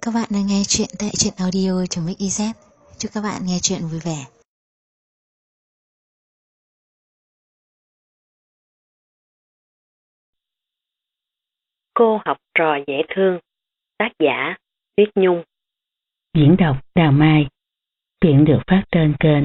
các bạn đang nghe chuyện tại truyện audio.mix.iz. Chúc các bạn nghe chuyện vui vẻ. Cô học trò dễ thương. Tác giả Tuyết Nhung. Diễn đọc Đào Mai. Chuyện được phát trên kênh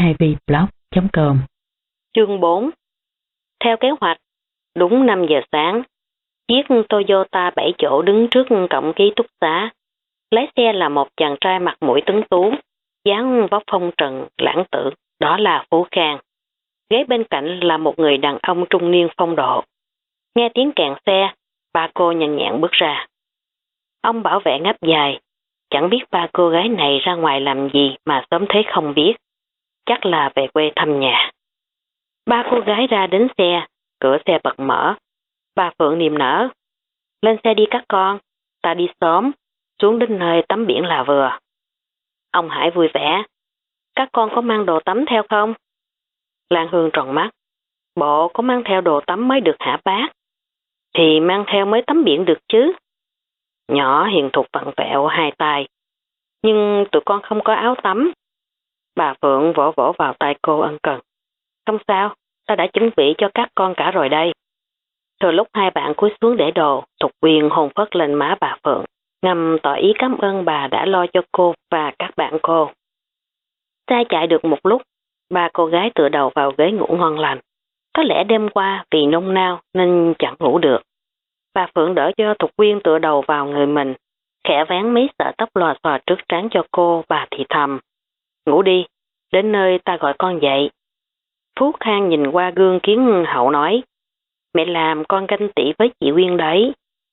2vblog.com. Chương 4. Theo kế hoạch, đúng 5 giờ sáng, chiếc Toyota 7 chỗ đứng trước cổng ký túc xá. Lái xe là một chàng trai mặt mũi tuấn tú, dáng vóc phong trần, lãng tử, đó là Phú Khang. Ghế bên cạnh là một người đàn ông trung niên phong độ. Nghe tiếng kèn xe, ba cô nhanh nhẹn bước ra. Ông bảo vệ ngáp dài, chẳng biết ba cô gái này ra ngoài làm gì mà sớm thế không biết. Chắc là về quê thăm nhà. Ba cô gái ra đến xe, cửa xe bật mở. Bà Phượng niềm nở. Lên xe đi các con, ta đi sớm, xuống đến nơi tắm biển là vừa. Ông Hải vui vẻ. Các con có mang đồ tắm theo không? Lan Hương tròn mắt. Bộ có mang theo đồ tắm mới được hả bác? Thì mang theo mới tắm biển được chứ. Nhỏ hiền thục vặn vẹo hai tay. Nhưng tụi con không có áo tắm. Bà Phượng vỗ vỗ vào tay cô ân cần. Không sao, ta đã chuẩn bị cho các con cả rồi đây. Rồi lúc hai bạn cúi xuống để đồ, Thục Quyên hôn phất lên má bà Phượng, ngầm tỏ ý cảm ơn bà đã lo cho cô và các bạn cô. Xe chạy được một lúc, ba cô gái tựa đầu vào ghế ngủ ngon lành. Có lẽ đêm qua vì nôn nao nên chẳng ngủ được. Bà Phượng đỡ cho Thục Quyên tựa đầu vào người mình, khẽ vén mấy sợi tóc lòa xòa trước trán cho cô, bà thì thầm. Ngủ đi, đến nơi ta gọi con dậy. Phú Khang nhìn qua gương kiến hậu nói. Mẹ làm con ganh tị với chị Quyên đấy.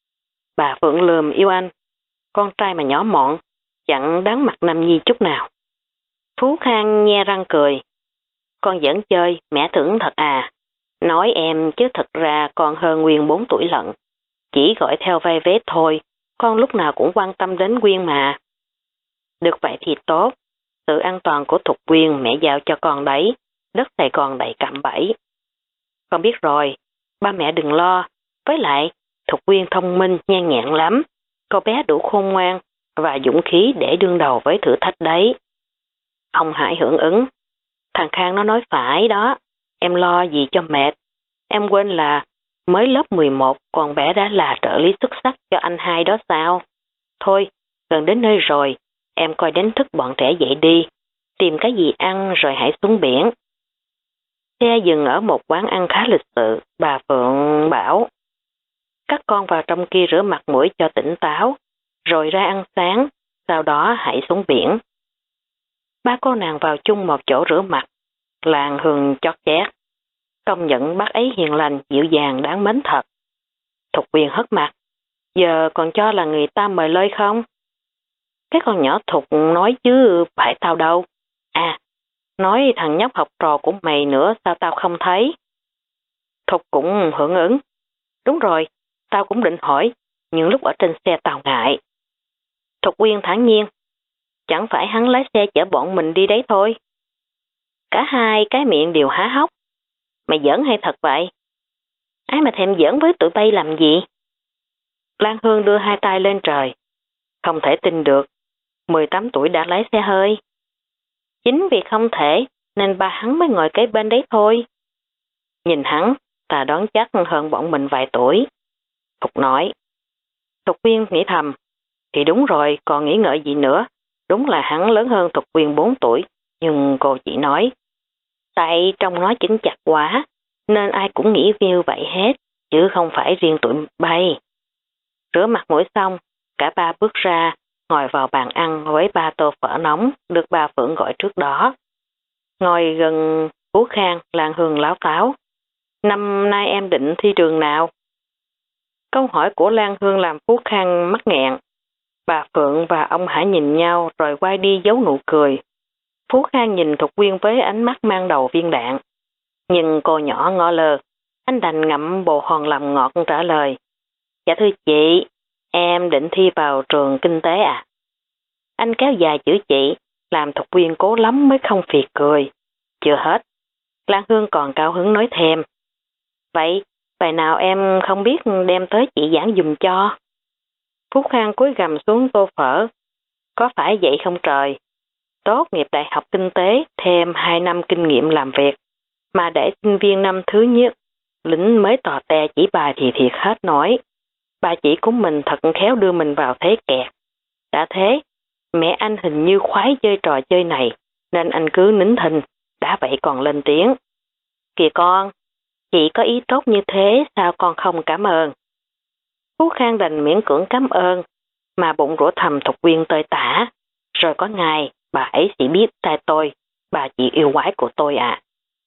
Bà Phượng lườm yêu anh. Con trai mà nhỏ mọn, chẳng đáng mặt Nam Nhi chút nào. Phú Khang nhe răng cười. Con giỡn chơi, mẹ thưởng thật à. Nói em chứ thật ra con hơn Quyên 4 tuổi lận. Chỉ gọi theo vai vế thôi, con lúc nào cũng quan tâm đến Quyên mà. Được vậy thì tốt. Sự an toàn của Thục Quyên mẹ giao cho con đấy. Đất Sài Gòn đầy cạm bẫy. Con biết rồi, ba mẹ đừng lo. Với lại, Thục Quyên thông minh, nhan nhạn lắm. Cô bé đủ khôn ngoan và dũng khí để đương đầu với thử thách đấy. Ông Hải hưởng ứng. Thằng Khang nó nói phải đó. Em lo gì cho mệt. Em quên là mới lớp 11 con bé đã là trợ lý xuất sắc cho anh hai đó sao. Thôi, gần đến nơi rồi, em coi đánh thức bọn trẻ dậy đi. Tìm cái gì ăn rồi hãy xuống biển. Xe dừng ở một quán ăn khá lịch sự, bà Phượng bảo. Các con vào trong kia rửa mặt mũi cho tỉnh táo, rồi ra ăn sáng, sau đó hãy xuống biển. Ba cô nàng vào chung một chỗ rửa mặt, Lan Hương chót chét. Công nhận bác ấy hiền lành, dịu dàng, đáng mến thật. Thục Quyên hất mặt. Giờ còn cho là người ta mời lơi không? Cái con nhỏ Thục nói chứ phải tao đâu. À, nói thằng nhóc học trò của mày nữa sao tao không thấy? Thục cũng hưởng ứng. Đúng rồi, tao cũng định hỏi, nhưng lúc ở trên xe tao ngại. Thục Quyên thản nhiên. Chẳng phải hắn lái xe chở bọn mình đi đấy thôi. Cả hai cái miệng đều há hốc. Mày giỡn hay thật vậy? Ai mà thèm giỡn với tụi bay làm gì? Lan Hương đưa hai tay lên trời. Không thể tin được. 18 tuổi đã lái xe hơi. Chính vì không thể nên ba hắn mới ngồi kế bên đấy thôi. Nhìn hắn, ta đoán chắc hơn bọn mình vài tuổi. Thục nói. Thục Quyên nghĩ thầm. Thì đúng rồi, còn nghĩ ngợi gì nữa. Đúng là hắn lớn hơn Thục Quyên 4 tuổi. Nhưng cô chỉ nói. Tại trong nó chính chặt quá, nên ai cũng nghĩ như vậy hết, chứ không phải riêng tụi bay. Rửa mặt mũi xong, cả ba bước ra, ngồi vào bàn ăn với 3 tô phở nóng được bà Phượng gọi trước đó. Ngồi gần Phú Khang, Lan Hương láo táo. Năm nay em định thi trường nào? Câu hỏi của Lan Hương làm Phú Khang mắc nghẹn. Bà Phượng và ông Hải nhìn nhau rồi quay đi giấu nụ cười. Phú Khang nhìn Thục Quyên với ánh mắt mang đầu viên đạn. Nhưng cô nhỏ ngó lơ, anh đành ngậm bồ hòn làm ngọt trả lời. Dạ thưa chị, em định thi vào trường kinh tế à? Anh kéo dài chữ chị, làm Thục Quyên cố lắm mới không phì cười. Chưa hết, Lan Hương còn cao hứng nói thêm. Vậy, bài nào em không biết đem tới chị giảng dùm cho? Phúc Khang cúi gằm xuống tô phở. Có phải vậy không trời? Tốt nghiệp đại học kinh tế, thêm 2 năm kinh nghiệm làm việc, mà để sinh viên năm thứ nhất, lính mới tò te chỉ bài thì thiệt hết nổi. Bà chỉ của mình thật khéo đưa mình vào thế kẹt. Đã thế, mẹ anh hình như khoái chơi trò chơi này, nên anh cứ nín thinh, đã vậy còn lên tiếng. Kìa con, chị có ý tốt như thế, sao con không cảm ơn? Phú Khang đành miễn cưỡng cảm ơn, mà bụng rủa thầm Thục Quyên tơi tả. Rồi có ngày, bà ấy sẽ biết tay tôi, bà chị yêu quái của tôi à.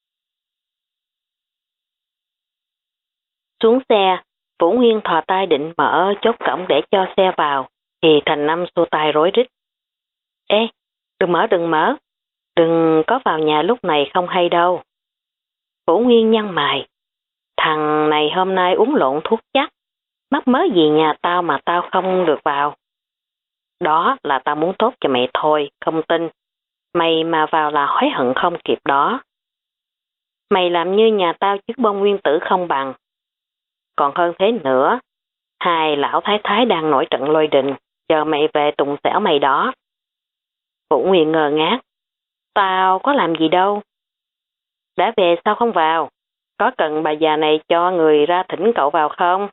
Xuống xe, Vũ Nguyên thò tay định mở chốt cổng để cho xe vào, thì Thành Năm xua tay rối rít. Ê, đừng mở, đừng có vào nhà lúc này không hay đâu. Vũ Nguyên nhăn mày, thằng này hôm nay uống lộn thuốc chắc, mắc mớ gì nhà tao mà tao không được vào. Đó là tao muốn tốt cho mẹ thôi, không tin. Mày mà vào là hối hận không kịp đó. Mày làm như nhà tao chiếc bông nguyên tử không bằng. Còn hơn thế nữa, hai lão thái thái đang nổi trận lôi đình, chờ mày về tùng xẻo mày đó. Vũ Nguyên ngờ ngác. Tao có làm gì đâu. Đã về sao không vào? Có cần bà già này cho người ra thỉnh cậu vào không?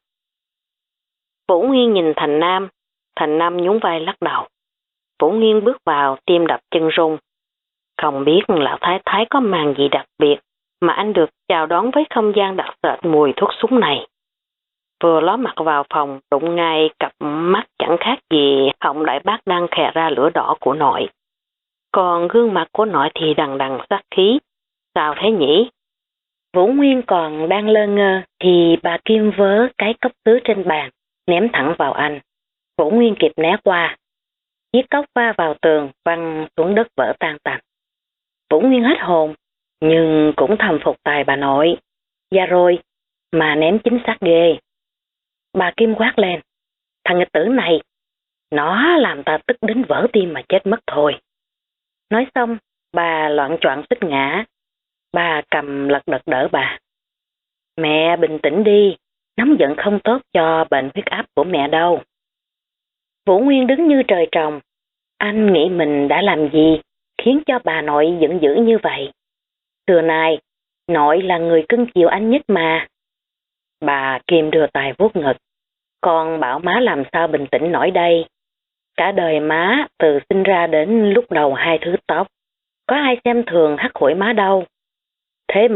Vũ Nguyên nhìn Thành Nam nhún vai lắc đầu. Vũ Nguyên bước vào, tim đập chân rung. Không biết lão thái thái có màn gì đặc biệt mà anh được chào đón với không gian đặc sệt mùi thuốc súng này. Vừa ló mặt vào phòng, đụng ngay cặp mắt chẳng khác gì họng đại bác đang khè ra lửa đỏ của nội. Còn gương mặt của nội thì đằng đằng sát khí. Sao thế nhỉ? Vũ Nguyên còn đang lơ ngơ thì bà Kim vớ cái cốc sứ trên bàn, ném thẳng vào anh. Vũ Nguyên kịp né qua. Chiếc cốc va vào tường, văng xuống đất vỡ tan tành. Vũ Nguyên hết hồn, nhưng cũng thầm phục tài bà nội. Dạ rồi, mà ném chính xác ghê. Bà Kim quát lên. Thằng nghịch tử này, nó làm ta tức đến vỡ tim mà chết mất thôi. Nói xong, bà loạn choạng xích ngã. Bà cầm lật đật đỡ bà. Mẹ bình tĩnh đi, nóng giận không tốt cho bệnh huyết áp của mẹ đâu. Vũ Nguyên đứng như trời trồng. Anh nghĩ mình đã làm gì khiến cho bà nội giận dữ như vậy? Xưa nay, nội là người cưng chiều anh nhất mà. Bà Kim đưa tay vuốt ngực. Con bảo má làm sao bình tĩnh nổi đây. Cả đời má từ sinh ra đến lúc đầu 2 thứ tóc. Có ai xem thường hắt hủi má đâu. Thế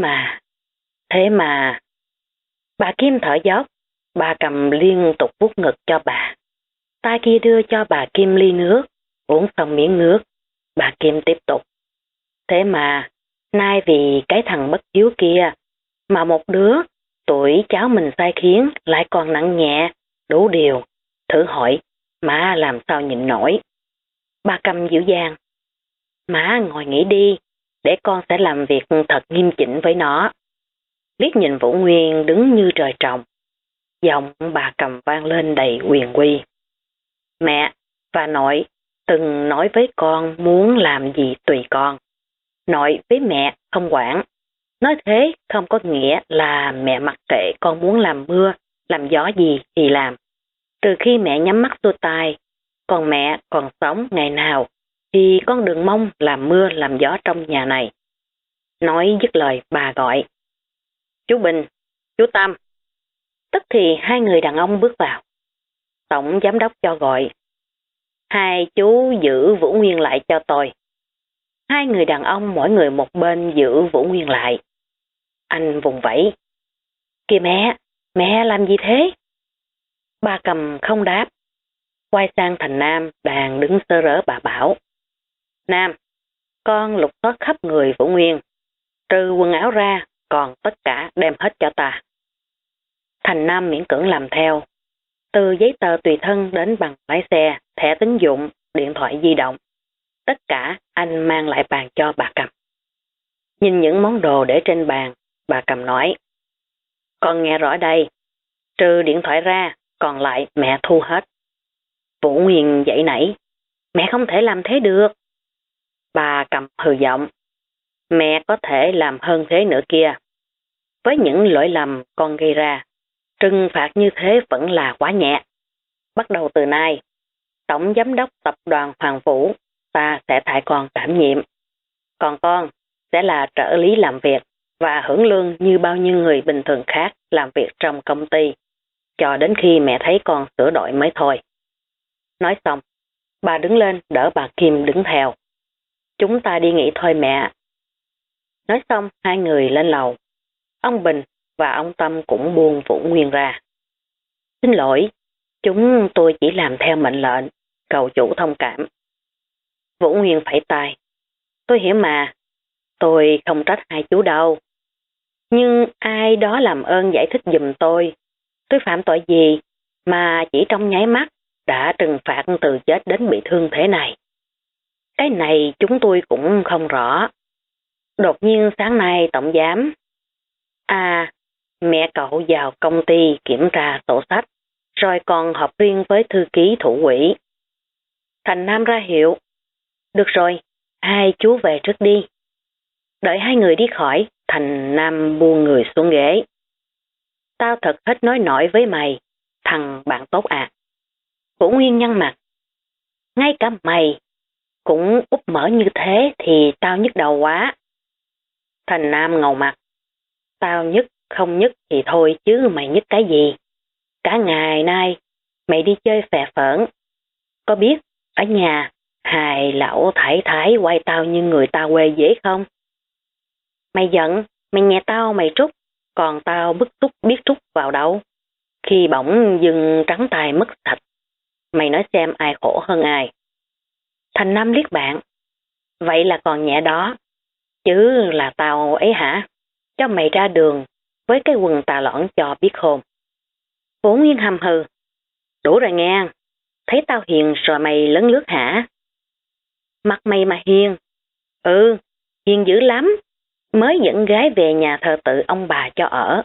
mà. Bà Kim thở dốc. Bà cầm liên tục vuốt ngực cho bà. Tay kia đưa cho bà Kim ly nước. Uống xong miếng nước. Bà Kim tiếp tục. Thế mà, nay vì cái thằng bất hiếu kia, mà một đứa, tuổi cháu mình sai khiến lại còn nặng nhẹ, đủ điều. Thử hỏi, má làm sao nhịn nổi. Bà cầm dịu dàng. Má ngồi nghỉ đi, để con sẽ làm việc thật nghiêm chỉnh với nó. Liếc nhìn Vũ Nguyên đứng như trời trồng. Giọng bà cầm vang lên đầy quyền uy. Mẹ và nội từng nói với con muốn làm gì tùy con. Nội với mẹ không quản. Nói thế không có nghĩa là mẹ mặc kệ con muốn làm mưa, làm gió gì thì làm. Trừ khi mẹ nhắm mắt xuôi tai, còn mẹ còn sống ngày nào thì con đừng mong làm mưa làm gió trong nhà này. Nói dứt lời bà gọi. Chú Bình, chú Tâm. Tức thì 2 người đàn ông bước vào. Tổng giám đốc cho gọi. 2 chú giữ Vũ Nguyên lại cho tôi. 2 người đàn ông mỗi người một bên giữ Vũ Nguyên lại. Anh vùng vẫy. Kìa mẹ làm gì thế? Bà cầm không đáp. Quay sang Thành Nam đang đứng sơ rỡ bà bảo. Nam, con lục soát khắp người Vũ Nguyên. Trừ quần áo ra, còn tất cả đem hết cho ta. Thành Nam miễn cưỡng làm theo. Từ giấy tờ tùy thân đến bằng lái xe, thẻ tín dụng, điện thoại di động. Tất cả anh mang lại bàn cho bà cầm. Nhìn những món đồ để trên bàn, bà cầm nói. Con nghe rõ đây. Trừ điện thoại ra, còn lại mẹ thu hết. Vũ Nguyên dậy nảy. Mẹ không thể làm thế được. Bà cầm hừ giọng. Mẹ có thể làm hơn thế nữa kia. Với những lỗi lầm con gây ra, trừng phạt như thế vẫn là quá nhẹ. Bắt đầu từ nay, Tổng Giám đốc Tập đoàn Hoàng Vũ, ta sẽ thay con đảm nhiệm. Còn con sẽ là trợ lý làm việc và hưởng lương như bao nhiêu người bình thường khác làm việc trong công ty, cho đến khi mẹ thấy con sửa đổi mới thôi. Nói xong, bà đứng lên đỡ bà Kim đứng theo. Chúng ta đi nghỉ thôi mẹ. Nói xong, hai người lên lầu. Ông Bình và ông Tâm cũng buông Vũ Nguyên ra. Xin lỗi, chúng tôi chỉ làm theo mệnh lệnh, cầu chủ thông cảm. Vũ Nguyên phẩy tay. Tôi hiểu mà, tôi không trách hai chú đâu. Nhưng ai đó làm ơn giải thích giùm tôi phạm tội gì mà chỉ trong nháy mắt đã trừng phạt từ chết đến bị thương thế này. Cái này chúng tôi cũng không rõ. Đột nhiên sáng nay tổng giám. Mẹ cậu vào công ty kiểm tra sổ sách, rồi còn họp riêng với thư ký thủ quỹ. Thành Nam ra hiệu. Được rồi, hai chú về trước đi. Đợi hai người đi khỏi, Thành Nam buông người xuống ghế. Tao thật hết nói nổi với mày, thằng bạn tốt à. Vũ Nguyên nhăn mặt. Ngay cả mày cũng úp mở như thế thì tao nhức đầu quá. Thành Nam ngầu mặt. Tao nhức không nhức thì thôi chứ mày nhức cái gì. Cả ngày nay mày đi chơi phè phỡn. Có biết ở nhà hai lão thái thái quay tao như người ta quê dễ không? Mày giận, mày nghe tao mày trút, còn tao bức xúc biết trút vào đâu. Khi bỗng dưng trắng tay mất sạch, mày nói xem ai khổ hơn ai. Thành Nam liếc bạn. Vậy là còn nhẹ đó. Chứ là tao ấy hả? Cho mày ra đường với cái quần tà lõn cho biết khôn. Vũ Nguyên hầm hừ. Đủ rồi nghe. Thấy tao hiền rồi mày lấn lướt hả? Mặt mày mà hiền. Ừ, hiền dữ lắm. Mới dẫn gái về nhà thờ tự ông bà cho ở.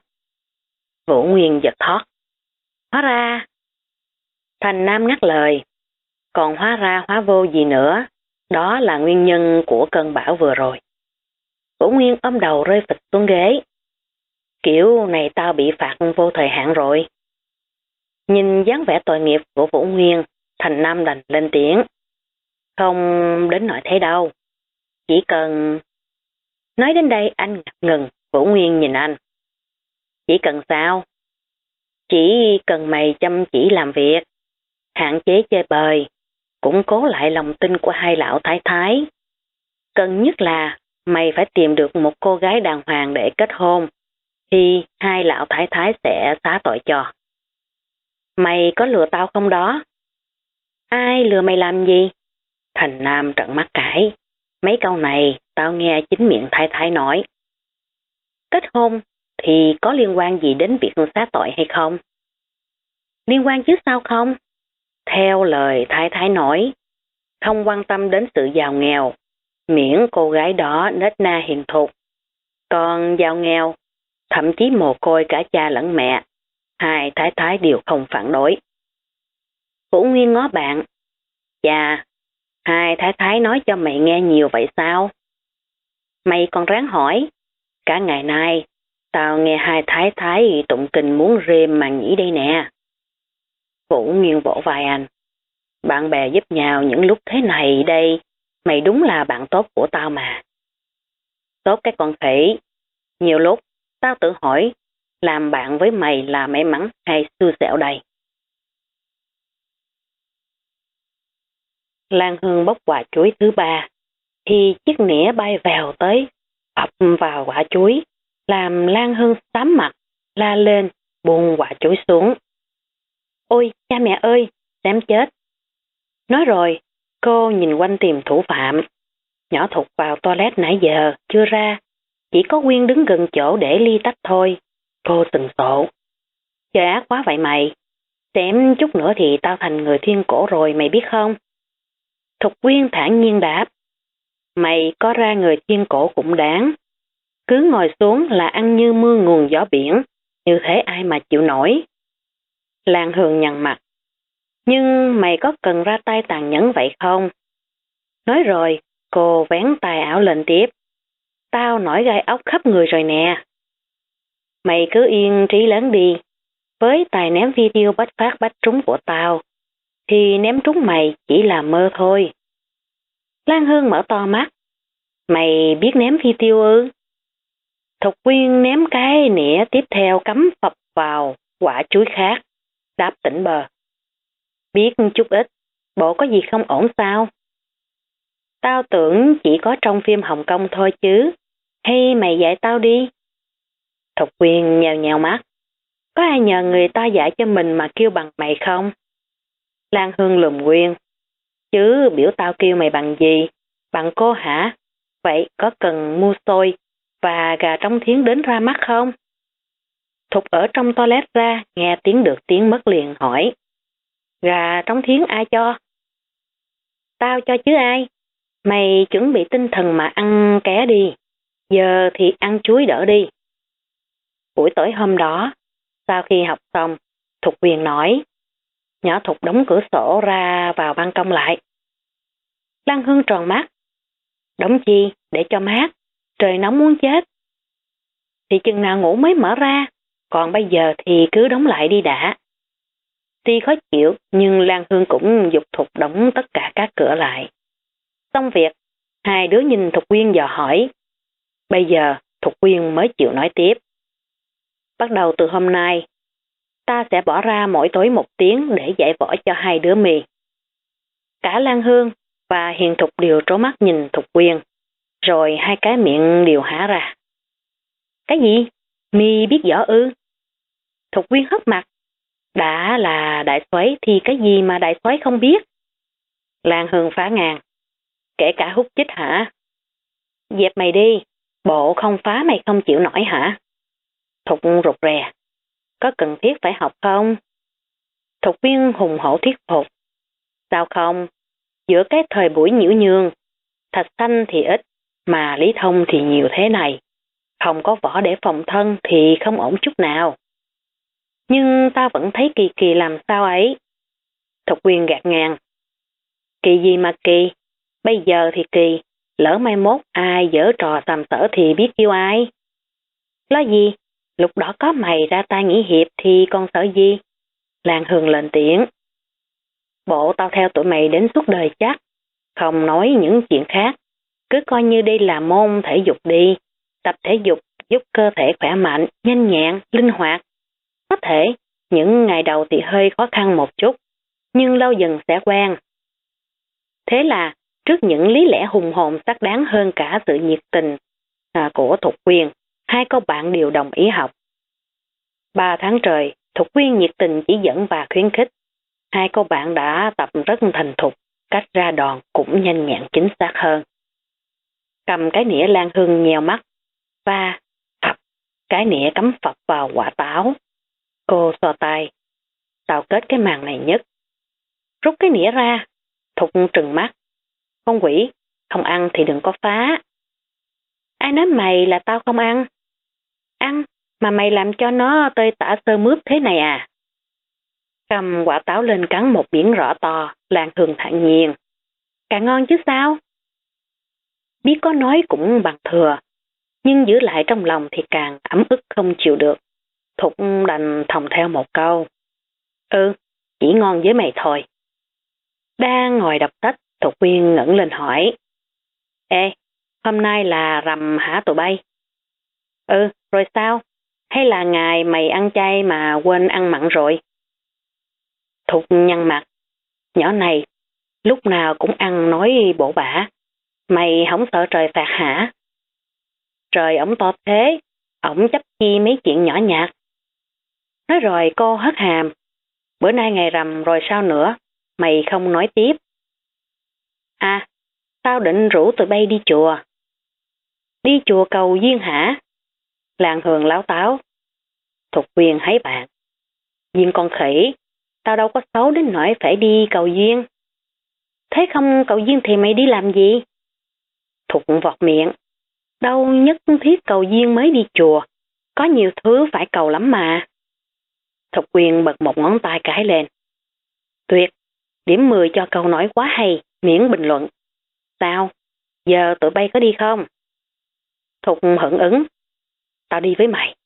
Vũ Nguyên giật thót. Hóa ra. Thành Nam ngắt lời. Còn hóa ra hóa vô gì nữa. Đó là nguyên nhân của cơn bão vừa rồi. Vũ Nguyên ôm đầu rơi phịch xuống ghế. Kiểu này tao bị phạt vô thời hạn rồi. Nhìn dáng vẻ tội nghiệp của Vũ Nguyên, Thành Nam đành lên tiếng. Không đến nỗi thế đâu. Chỉ cần... Nói đến đây anh ngập ngừng, Vũ Nguyên nhìn anh. Chỉ cần sao? Chỉ cần mày chăm chỉ làm việc, hạn chế chơi bời, củng cố lại lòng tin của hai lão thái thái. Cần nhất là mày phải tìm được một cô gái đàng hoàng để kết hôn, thì hai lão thái thái sẽ xá tội cho. Mày có lừa tao không đó? Ai lừa mày làm gì? Thành Nam trợn mắt cãi. Mấy câu này tao nghe chính miệng thái thái nói. Kết hôn thì có liên quan gì đến việc xá tội hay không? Liên quan chứ sao không? Theo lời thái thái nói, không quan tâm đến sự giàu nghèo, miễn cô gái đó nết na hiền thục. Còn giàu nghèo, thậm chí mồ côi cả cha lẫn mẹ, hai thái thái đều không phản đối. Vũ Nguyên ngó bạn. Chà, hai thái thái nói cho mày nghe nhiều vậy sao? Mày còn ráng hỏi. Cả ngày nay, tao nghe hai thái thái tụng kinh muốn rêm mà nhĩ đây nè. Vũ Nguyên vỗ vai anh. Bạn bè giúp nhau những lúc thế này đây, mày đúng là bạn tốt của tao mà. Tốt cái con khỉ. Nhiều lúc, tao tự hỏi, làm bạn với mày là may mắn hay xui xẻo đây? Lan Hương bóc quả chuối thứ ba, thì chiếc nĩa bay vèo tới, ập vào quả chuối, làm Lan Hương xám mặt, la lên, buông quả chuối xuống. Ôi, cha mẹ ơi, xem chết. Nói rồi, cô nhìn quanh tìm thủ phạm. Nhỏ Thục vào toilet nãy giờ, chưa ra, chỉ có Quyên đứng gần chỗ để ly tách thôi. Cô sừng sộ. Trời ác quá vậy mày. Xém chút nữa thì tao thành người thiên cổ rồi mày biết không? Thục Quyên thản nhiên đáp. Mày có ra người thiên cổ cũng đáng. Cứ ngồi xuống là ăn như mưa nguồn gió biển, như thế ai mà chịu nổi. Lan Hương nhăn mặt. Nhưng mày có cần ra tay tàn nhẫn vậy không? Nói rồi, cô vén tay áo lên tiếp. Tao nổi gai ốc khắp người rồi nè. Mày cứ yên trí lớn đi. Với tài ném video bách phát bách trúng của tao, thì ném trúng mày chỉ là mơ thôi. Lan Hương mở to mắt. Mày biết ném phi tiêu ư? Thục Quyên ném cái nĩa tiếp theo cắm phập vào quả chuối khác, đáp tỉnh bờ. Biết chút ít, bộ có gì không ổn sao? Tao tưởng chỉ có trong phim Hồng Kông thôi chứ, hay mày dạy tao đi? Thục Quyên nhèo nhèo mắt. Có ai nhờ người ta dạy cho mình mà kêu bằng mày không? Lan Hương lườm Quyên. Chứ biểu tao kêu mày bằng gì? Bằng cô hả? Vậy có cần mua xôi và gà trong thiến đến ra mắt không? Thục ở trong toilet ra, nghe tiếng được tiếng mất liền hỏi. Gà trong thiến ai cho? Tao cho chứ ai? Mày chuẩn bị tinh thần mà ăn ké đi. Giờ thì ăn chuối đỡ đi. Buổi tối hôm đó, sau khi học xong, Thục Quyên nói. Nhỏ Thục đóng cửa sổ ra vào ban công lại. Lan Hương tròn mắt. Đóng chi để cho mát, trời nóng muốn chết. Thì chừng nào ngủ mới mở ra, còn bây giờ thì cứ đóng lại đi đã. Tuy khó chịu nhưng Lan Hương cũng giục Thục đóng tất cả các cửa lại. Xong việc, hai đứa nhìn Thục Quyên dò hỏi. Bây giờ Thục Quyên mới chịu nói tiếp. Bắt đầu từ hôm nay, ta sẽ bỏ ra mỗi tối 1 tiếng để dạy võ cho hai đứa mì. Cả Lan Hương và Hiền Thục đều trố mắt nhìn Thục Quyên, rồi hai cái miệng đều há ra. Cái gì? Mi biết võ ư? Thục Quyên hất mặt. Đã là đại soái thì cái gì mà đại soái không biết? Lan Hương phá ngang. Kể cả hút chích hả? Dẹp mày đi, bộ không phá mày không chịu nổi hả? Thục rụt rè. Có cần thiết phải học không? Thục Quyên hùng hổ thuyết phục. Sao không? Giữa cái thời buổi nhiễu nhương, thạch xanh thì ít, mà lý thông thì nhiều thế này. Không có võ để phòng thân thì không ổn chút nào. Nhưng ta vẫn thấy kỳ kỳ làm sao ấy. Thục Quyên gạt ngang. Kỳ gì mà kỳ? Bây giờ thì kỳ, lỡ mai mốt ai giở trò sàm sỡ thì biết kêu ai. Lo gì? Lúc đó có mày ra tay nghỉ hiệp thì con sợ gì? Lan Hương lên tiếng. Bộ tao theo tụi mày đến suốt đời chắc. Không nói những chuyện khác. Cứ coi như đây là môn thể dục đi. Tập thể dục giúp cơ thể khỏe mạnh, nhanh nhẹn, linh hoạt. Có thể, những ngày đầu thì hơi khó khăn một chút, nhưng lâu dần sẽ quen. Thế là, trước những lý lẽ hùng hồn xác đáng hơn cả sự nhiệt tình của Thục Quyên, hai cô bạn đều đồng ý học. 3 tháng trời, Thục Quyên nhiệt tình chỉ dẫn và khuyến khích. Hai cô bạn đã tập rất thành thục, cách ra đòn cũng nhanh nhẹn chính xác hơn. Cầm cái nĩa Lan Hương nheo mắt, và phập, cái nĩa cắm phập vào quả táo. Cô so tay. Tao kết cái màn này nhất. Rút cái nĩa ra. Thục trừng mắt. Con quỷ, không ăn thì đừng có phá. Ai nói mày là tao không ăn? Ăn, mà mày làm cho nó tơi tả sơ mướp thế này à? Cầm quả táo lên cắn một miếng rõ to, Lan Hương thản nhiên. Càng ngon chứ sao? Biết có nói cũng bằng thừa, nhưng giữ lại trong lòng thì càng ấm ức không chịu được. Thục đành thòng theo một câu. Chỉ ngon với mày thôi. Đang ngồi đọc sách, Thục Quyên ngẩng lên hỏi. Ê, hôm nay là rằm hả tụi bay? Rồi sao? Hay là ngày mày ăn chay mà quên ăn mặn rồi? Thục nhăn mặt. Nhỏ này, lúc nào cũng ăn nói bổ bả. Mày không sợ trời phạt hả? Trời ổng to thế, ổng chấp chi mấy chuyện nhỏ nhặt. Nói rồi cô hất hàm. Bữa nay ngày rằm rồi sao nữa? Mày không nói tiếp. À, tao định rủ tụi bay đi chùa. Đi chùa cầu duyên hả? Lan Hương láo táo. Thục Quyên thấy bạn. Duyên con khỉ, tao đâu có xấu đến nỗi phải đi cầu duyên. Thế không cầu duyên thì mày đi làm gì? Thục vọt miệng. Đâu nhất thiết cầu duyên mới đi chùa. Có nhiều thứ phải cầu lắm mà. Thục Quyên bật một ngón tay cái lên. Tuyệt, điểm 10 cho câu nói quá hay, miễn bình luận. Sao? Giờ tụi bay có đi không? Thục hưởng ứng. Tao đi với mày.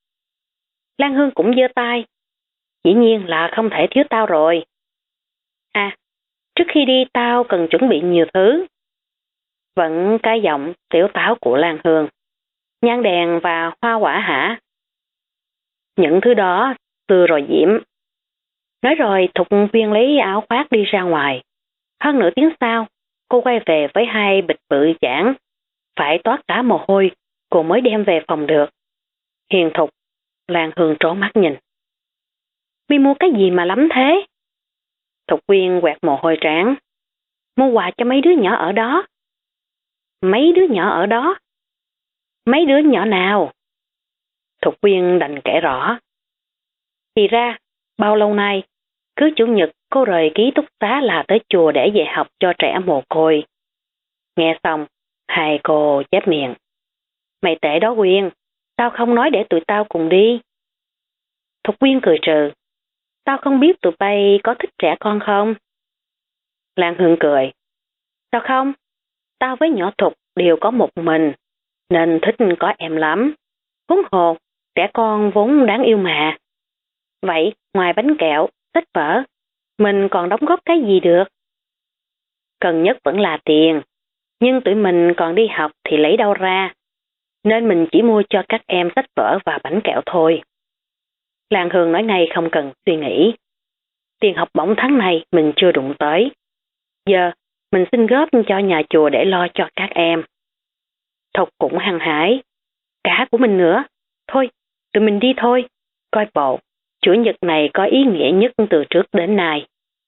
Lan Hương cũng giơ tay. Dĩ nhiên là không thể thiếu tao rồi. À, Trước khi đi tao cần chuẩn bị nhiều thứ. Vẫn cái giọng tiểu táo của Lan Hương. Nhang đèn và hoa quả hả? Những thứ đó xưa rồi Diễm. Nói rồi Thục Viên lấy áo khoác đi ra ngoài. Hơn nửa tiếng sau, cô quay về với 2 bịch bự chản. Phải toát cả mồ hôi, cô mới đem về phòng được. Hiền Thục, Lan Hương trốn mắt nhìn. Mi mua cái gì mà lắm thế? Thục Viên quẹt mồ hôi trán. Mua quà cho mấy đứa nhỏ ở đó. Mấy đứa nhỏ ở đó? Mấy đứa nhỏ nào? Thục Viên đành kể rõ. Thì ra, bao lâu nay, cứ chủ nhật cô rời ký túc xá là tới chùa để dạy học cho trẻ mồ côi. Nghe xong, 2 cô chép miệng. Mày tệ đó Quyên, tao không nói để tụi tao cùng đi. Thục Quyên cười trừ. Tao không biết tụi bay có thích trẻ con không? Lan Hương cười. Sao không? Tao với nhỏ Thục đều có một mình, nên thích có em lắm. Huống hồ, trẻ con vốn đáng yêu mà. Vậy, ngoài bánh kẹo, sách vở, mình còn đóng góp cái gì được? Cần nhất vẫn là tiền, nhưng tụi mình còn đi học thì lấy đâu ra, nên mình chỉ mua cho các em sách vở và bánh kẹo thôi. Lan Hương nói ngay không cần suy nghĩ. Tiền học bổng tháng này mình chưa đụng tới. Giờ, mình xin góp cho nhà chùa để lo cho các em. Thục cũng hăng hái. Cả của mình nữa. Thôi, tụi mình đi thôi. Coi bộ, chủ nhật này có ý nghĩa nhất từ trước đến nay.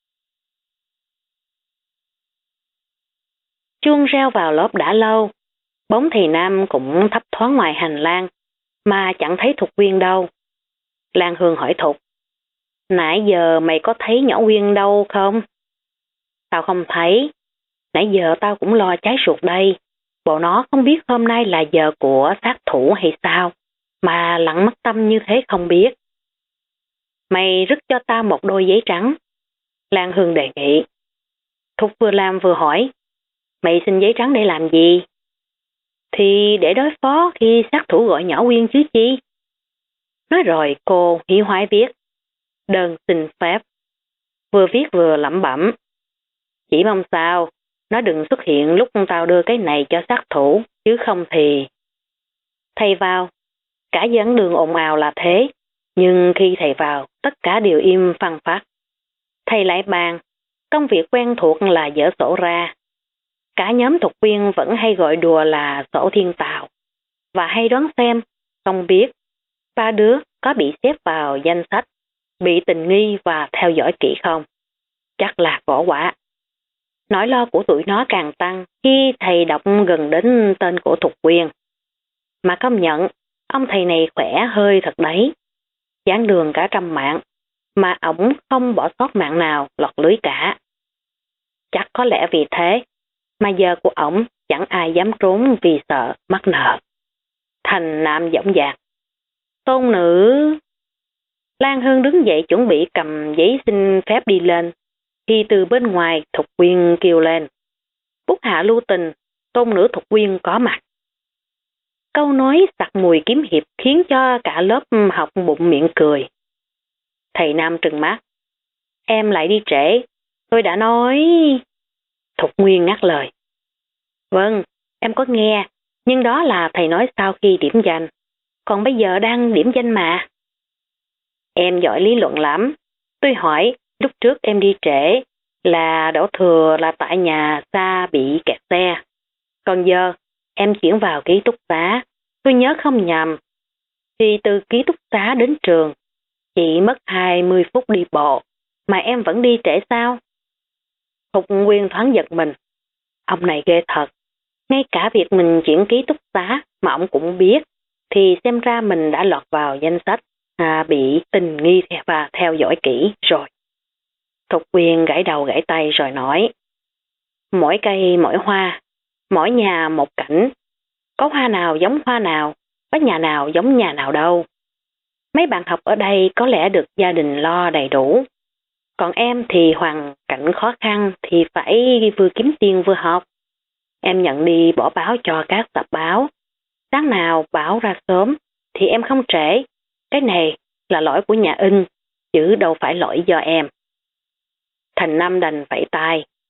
Chuông reo vào lớp đã lâu. Bóng thầy Nam cũng thấp thoáng ngoài hành lang, mà chẳng thấy Thục Quyên đâu. Lan Hương hỏi Thục. Nãy giờ mày có thấy nhỏ Quyên đâu không? Tao không thấy. Nãy giờ tao cũng lo cháy ruột đây. Bộ nó không biết hôm nay là giờ của sát thủ hay sao, mà lặng mất tâm như thế không biết. Mày rứt cho tao một đôi giấy trắng. Lan Hương đề nghị. Thục vừa làm vừa hỏi. Mày xin giấy trắng để làm gì? Thì để đối phó khi sát thủ gọi nhỏ Quyên chứ chi. Nói rồi cô hí hoái viết. Đơn xin phép. Vừa viết vừa lẩm bẩm. Chỉ mong sao, nó đừng xuất hiện lúc tao đưa cái này cho sát thủ, chứ không thì... Thầy vào, cả dẫn đường ồn ào là thế, nhưng khi thầy vào, tất cả đều im phăng phắc. Thầy lại bàn, công việc quen thuộc là dỡ sổ ra. Cả nhóm Thục Quyên vẫn hay gọi đùa là sổ thiên tào, và hay đoán xem, không biết, 3 đứa có bị xếp vào danh sách, bị tình nghi và theo dõi kỹ không? Chắc là có quả. Nỗi lo của tụi nó càng tăng khi thầy đọc gần đến tên của Thục Quyên. Mà công nhận, ông thầy này khỏe hơi thật đấy. Giảng đường cả 100 mạng, mà ổng không bỏ sót mạng nào lọt lưới cả. Chắc có lẽ vì thế, mà giờ của ổng chẳng ai dám trốn vì sợ mắc nợ. Thành Nam dõng dạc. Tôn nữ... Lan Hương đứng dậy chuẩn bị cầm giấy xin phép đi lên, thì từ bên ngoài Thục Quyên kêu lên. Bút hạ lưu tình, tôn nữ Thục Quyên có mặt. Câu nói sặc mùi kiếm hiệp khiến cho cả lớp học bụng miệng cười. Thầy Nam trừng mắt. Em lại đi trễ, tôi đã nói... Thục Nguyên ngắt lời. Vâng, em có nghe, nhưng đó là thầy nói sau khi điểm danh. Còn bây giờ đang điểm danh mà. Em giỏi lý luận lắm. Tôi hỏi, lúc trước em đi trễ là đổ thừa là tại nhà xa bị kẹt xe. Còn giờ, em chuyển vào ký túc xá. Tôi nhớ không nhầm. Thì từ ký túc xá đến trường, chỉ mất 20 phút đi bộ, mà em vẫn đi trễ sao? Thục Nguyên thoáng giật mình. Ông này ghê thật. Ngay cả việc mình chuyển ký túc xá mà ông cũng biết, thì xem ra mình đã lọt vào danh sách bị tình nghi và theo dõi kỹ rồi. Thục Nguyên gãi đầu gãi tay rồi nói. Mỗi cây mỗi hoa, mỗi nhà một cảnh. Có hoa nào giống hoa nào, có nhà nào giống nhà nào đâu. Mấy bạn học ở đây có lẽ được gia đình lo đầy đủ. Còn em thì hoàn cảnh khó khăn thì phải vừa kiếm tiền vừa học. Em nhận đi bỏ báo cho các tập báo. Sáng nào báo ra sớm thì em không trễ. Cái này là lỗi của nhà in, chứ đâu phải lỗi do em. Thành Nam đành vẫy tay,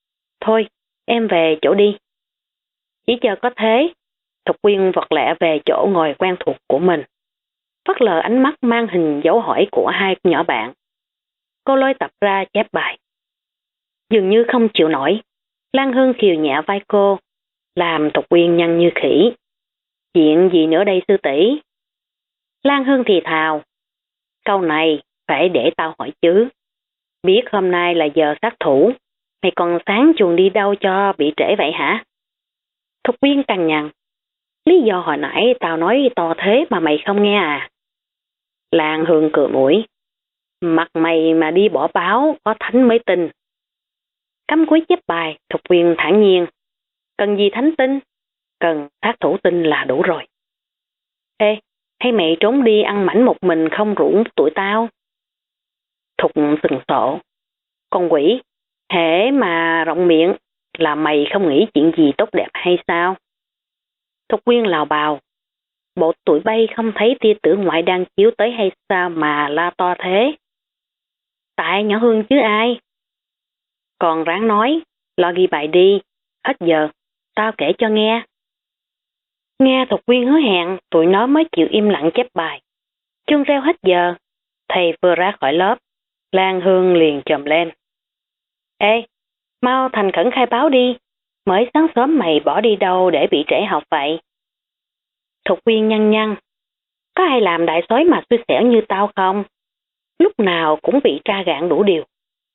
Thôi, em về chỗ đi. Chỉ chờ có thế, Thục Quyên vật lẹ về chỗ ngồi quen thuộc của mình. Phớt lờ ánh mắt mang hình dấu hỏi của hai nhỏ bạn. Cô lôi tập ra chép bài. Dường như không chịu nổi, Lan Hương khều nhẹ vai cô, làm Thục Quyên nhăn như khỉ. Chuyện gì nữa đây sư tỷ? Lan Hương thì thào. Câu này phải để tao hỏi chứ. Biết hôm nay là giờ sát thủ, mày còn sáng chuồn đi đâu cho bị trễ vậy hả? Thục Quyên cằn nhằn. Lý do hồi nãy tao nói to thế mà mày không nghe à? Lan Hương cười mũi. Mặt mày mà đi bỏ báo có thánh mới tin. Cắm cúi chép bài, Thục Quyên thản nhiên. Cần gì thánh tin? Cần sát thủ tin là đủ rồi. Ê, hay mày trốn đi ăn mảnh một mình không rủ tụi tao? Thục sừng sộ. Con quỷ, hễ mà rộng miệng là mày không nghĩ chuyện gì tốt đẹp hay sao? Thục Quyên lào bào. Bộ tụi bay không thấy tia tử ngoại đang chiếu tới hay sao mà la to thế? Tại nhỏ Hương chứ ai? Còn ráng nói, lo ghi bài đi, hết giờ, tao kể cho nghe. Nghe Thục Quyên hứa hẹn, tụi nó mới chịu im lặng chép bài. Chuông reo hết giờ, thầy vừa ra khỏi lớp, Lan Hương liền chồm lên. Ê, mau thành khẩn khai báo đi, mới sáng sớm mày bỏ đi đâu để bị trễ học vậy? Thục Quyên nhăn nhăn. Có ai làm đại soái mà xui xẻo như tao không? Lúc nào cũng bị tra gạn đủ điều.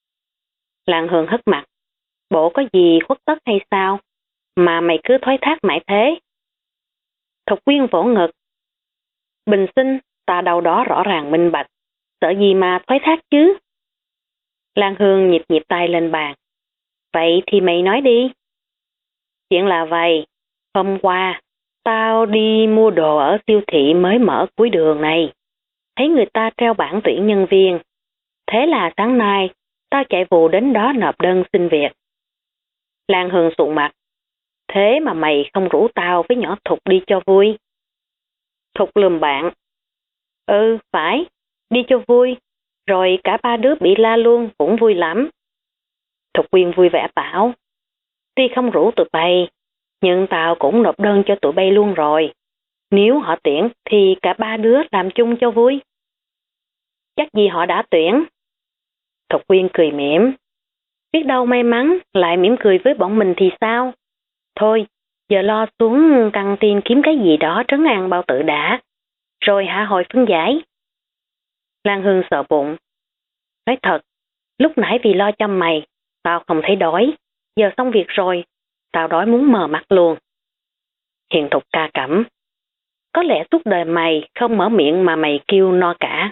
Lan Hương hất mặt. Bộ có gì khuất tất hay sao? Mà mày cứ thoái thác mãi thế. Thục Quyên vỗ ngực. Bình sinh, ta đâu đó rõ ràng minh bạch. Sợ gì mà thoái thác chứ? Lan Hương nhịp nhịp tay lên bàn. Vậy thì mày nói đi. Chuyện là vậy. Hôm qua, tao đi mua đồ ở siêu thị mới mở cuối đường này. Thấy người ta treo bảng tuyển nhân viên. Thế là sáng nay, tao chạy vù đến đó nộp đơn xin việc. Lan Hương sụn mặt. Thế mà mày không rủ tao với nhỏ Thục đi cho vui? Thục lườm bạn. Ừ, phải, đi cho vui. Rồi cả ba đứa bị la luôn cũng vui lắm. Thục Quyên vui vẻ bảo. Tuy không rủ tụi bay, nhưng tao cũng nộp đơn cho tụi bay luôn rồi. Nếu họ tuyển thì cả ba đứa làm chung cho vui. Chắc gì họ đã tuyển. Thục Quyên cười mỉm. Biết đâu may mắn lại mỉm cười với bọn mình thì sao? Thôi, giờ lo xuống căng tin kiếm cái gì đó trấn an bao tử đã. Rồi hạ hồi phân giải. Lan Hương sợ bụng. Nói thật, lúc nãy vì lo cho mày, tao không thấy đói. Giờ xong việc rồi, tao đói muốn mờ mắt luôn. Hiền Thục ca cẩm. Có lẽ suốt đời mày không mở miệng mà mày kêu no cả.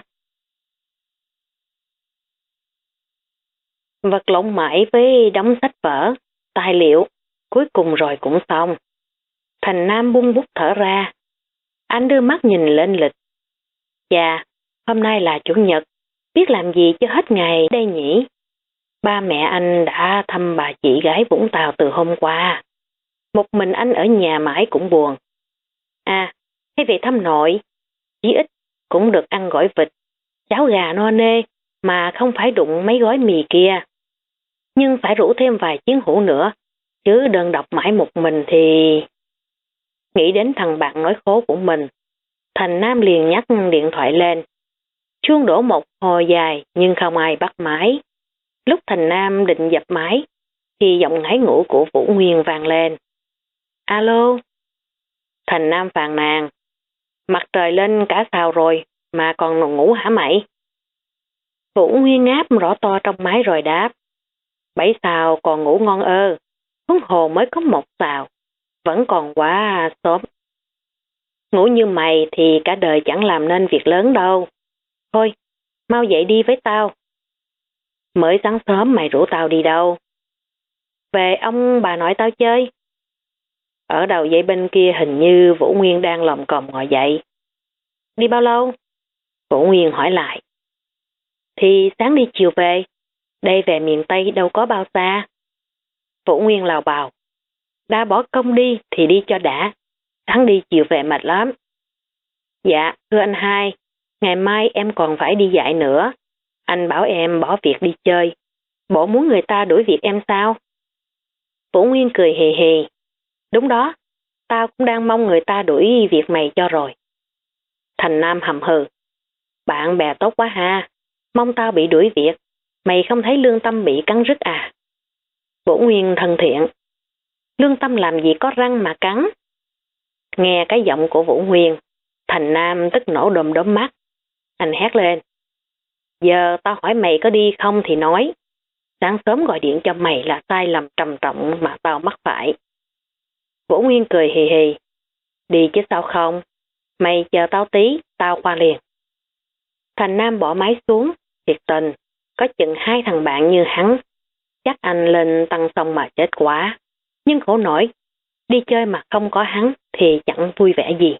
Vật lộn mãi với đống sách vở, tài liệu, cuối cùng rồi cũng xong. Thành Nam buông bút thở ra. Anh đưa mắt nhìn lên lịch. Dạ, hôm nay là Chủ nhật, biết làm gì cho hết ngày đây nhỉ? Ba mẹ anh đã thăm bà chị gái Vũng Tàu từ hôm qua. Một mình anh ở nhà mãi cũng buồn. À, hay về thăm nội, chí ít cũng được ăn gỏi vịt, cháo gà no nê mà không phải đụng mấy gói mì kia. Nhưng phải rủ thêm vài chiến hữu nữa, chứ đơn độc mãi một mình thì... Nghĩ đến thằng bạn nói khố của mình, Thành Nam liền nhắc điện thoại lên. Chuông đổ một hồi dài nhưng không ai bắt máy. Lúc Thành Nam định dập máy, thì giọng ngáy ngủ của Vũ Nguyên vang lên. Alo? Thành Nam phàn nàn. Mặt trời lên cả sao rồi mà còn ngủ hả mày? Vũ Nguyên ngáp rõ to trong máy rồi đáp. 7 sao còn ngủ ngon ơ. Huống hồ mới có 1 sao. Vẫn còn quá sớm. Ngủ như mày thì cả đời chẳng làm nên việc lớn đâu. Thôi, mau dậy đi với tao. Mới sáng sớm mày rủ tao đi đâu? Về ông bà nội tao chơi. Ở đầu dãy bên kia hình như Vũ Nguyên đang lồm cồm ngồi dậy. Đi bao lâu? Vũ Nguyên hỏi lại. Thì sáng đi chiều về. Đây về miền Tây đâu có bao xa. Vũ Nguyên lào bào. Đã bỏ công đi thì đi cho đã. Sáng đi chiều về mệt lắm. Dạ, thưa anh hai. Ngày mai em còn phải đi dạy nữa. Anh bảo em bỏ việc đi chơi. Bộ muốn người ta đuổi việc em sao? Vũ Nguyên cười hì hì. Đúng đó, tao cũng đang mong người ta đuổi việc mày cho rồi. Thành Nam hầm hừ. Bạn bè tốt quá ha, mong tao bị đuổi việc, mày không thấy lương tâm bị cắn rứt à? Vũ Nguyên thân thiện. Lương tâm làm gì có răng mà cắn? Nghe cái giọng của Vũ Nguyên, Thành Nam tức nổ đom đóm mắt. Anh hét lên. Giờ tao hỏi mày có đi không thì nói. Sáng sớm gọi điện cho mày là sai lầm trầm trọng mà tao mắc phải. Vũ Nguyên cười hì hì. Đi chứ sao không? Mày chờ tao tí, tao qua liền. Thành Nam bỏ máy xuống, thiệt tình, có chừng 2 thằng bạn như hắn. Chắc anh lên tăng xong mà chết quá. Nhưng khổ nổi, đi chơi mà không có hắn thì chẳng vui vẻ gì.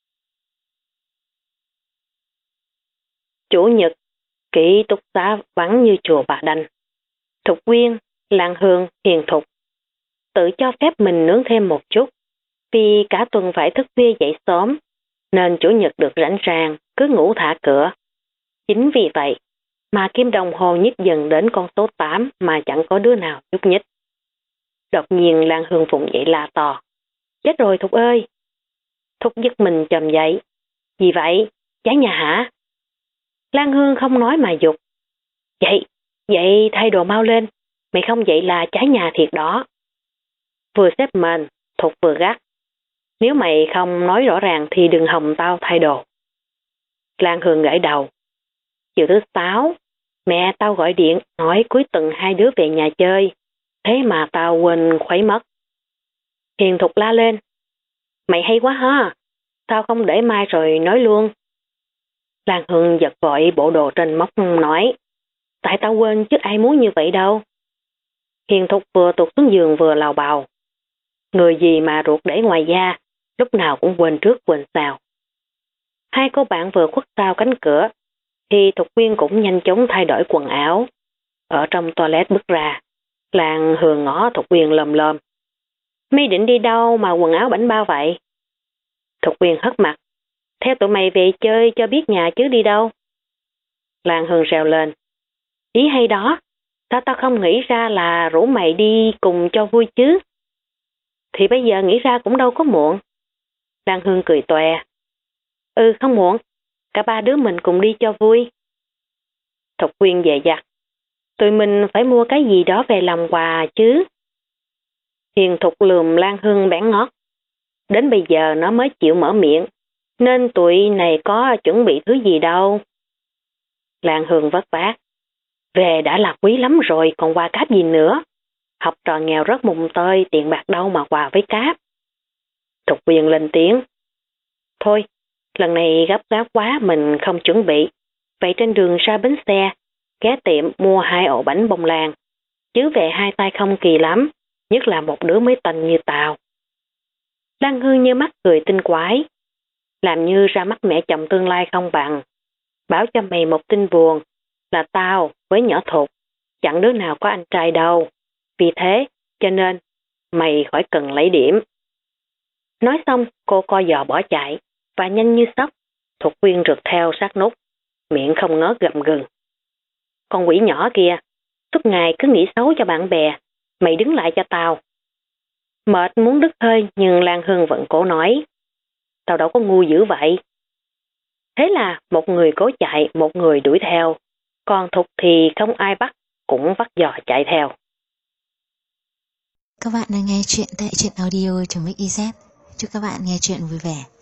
Chủ nhật, ký túc xá vắng như chùa Bà Đanh. Thục Quyên, Lan Hương, Hiền Thục tự cho phép mình nướng thêm một chút, vì cả tuần phải thức khuya dậy sớm, nên chủ nhật được rảnh rang, cứ ngủ thả cửa. Chính vì vậy mà kim đồng hồ nhích dần đến con số 8 mà chẳng có đứa nào nhúc nhích. Đột nhiên Lan Hương phụng dậy la to. Chết rồi Thục ơi! Thục giật mình chồm dậy. Gì vậy? Cháy nhà hả? Lan Hương không nói mà giục. Dậy thay đồ mau lên. Mày không dậy là cháy nhà thiệt đó. Vừa xếp mền, Thục vừa gắt. Nếu mày không nói rõ ràng thì đừng hòng tao thay đồ. Lan Hương gãi đầu. Chiều thứ 6, mẹ tao gọi điện nói cuối tuần 2 đứa về nhà chơi. Thế mà tao quên khuấy mất. Hiền Thục la lên. Mày hay quá ha. Tao không để mai rồi nói luôn. Lan Hương giật vội bộ đồ trên móc nói. Tại tao quên chứ ai muốn như vậy đâu. Hiền Thục vừa tụt xuống giường vừa lào bào. Người gì mà ruột để ngoài da, lúc nào cũng quên trước quên sau. Hai cô bạn vừa khuất sau cánh cửa, thì Thục Quyên cũng nhanh chóng thay đổi quần áo. Ở trong toilet bước ra, Lan Hương ngó Thục Quyên lồm lồm. Mày định đi đâu mà quần áo bảnh bao vậy? Thục Quyên hất mặt. Theo tụi mày về chơi cho biết nhà chứ đi đâu. Lan Hương reo lên. Ý hay đó, sao tao không nghĩ ra là rủ mày đi cùng cho vui chứ? Thì bây giờ nghĩ ra cũng đâu có muộn. Lan Hương cười tòe. Không muộn, cả 3 đứa mình cùng đi cho vui. Thục Quyên dè dặt. Tụi mình phải mua cái gì đó về làm quà chứ. Hiền Thục lườm Lan Hương bẽn ngót. Đến bây giờ nó mới chịu mở miệng, nên tụi này có chuẩn bị thứ gì đâu. Lan Hương vất vát. Về đã là quý lắm rồi, còn quà cáp gì nữa. Học trò nghèo rất mùng tơi, tiền bạc đâu mà quà với cáp. Thục Quyên lên tiếng. Thôi, lần này gấp gáp quá mình không chuẩn bị. Vậy trên đường ra bến xe, ghé tiệm mua 2 ổ bánh bông lan. Chứ về 2 tay không kỳ lắm, nhất là một đứa mới tanh như tao. Lan Hương như mắt cười tinh quái. Làm như ra mắt mẹ chồng tương lai không bằng. Báo cho mày một tin buồn, là tao với nhỏ Thục, chẳng đứa nào có anh trai đâu. Vì thế, cho nên, mày khỏi cần lấy điểm. Nói xong, cô co giò bỏ chạy, và nhanh như sóc, Thục Quyên rượt theo sát nút, miệng không ngớt gầm gừ. Con quỷ nhỏ kia, suốt ngày cứ nghĩ xấu cho bạn bè, mày đứng lại cho tao. Mệt muốn đứt hơi nhưng Lan Hương vẫn cố nói. Tao đâu có ngu dữ vậy. Thế là một người cố chạy, một người đuổi theo, còn Thục thì không ai bắt, cũng vắt giò chạy theo. Các bạn đang nghe chuyện tại truyện audio.mix.iz. Chúc các bạn nghe chuyện vui vẻ.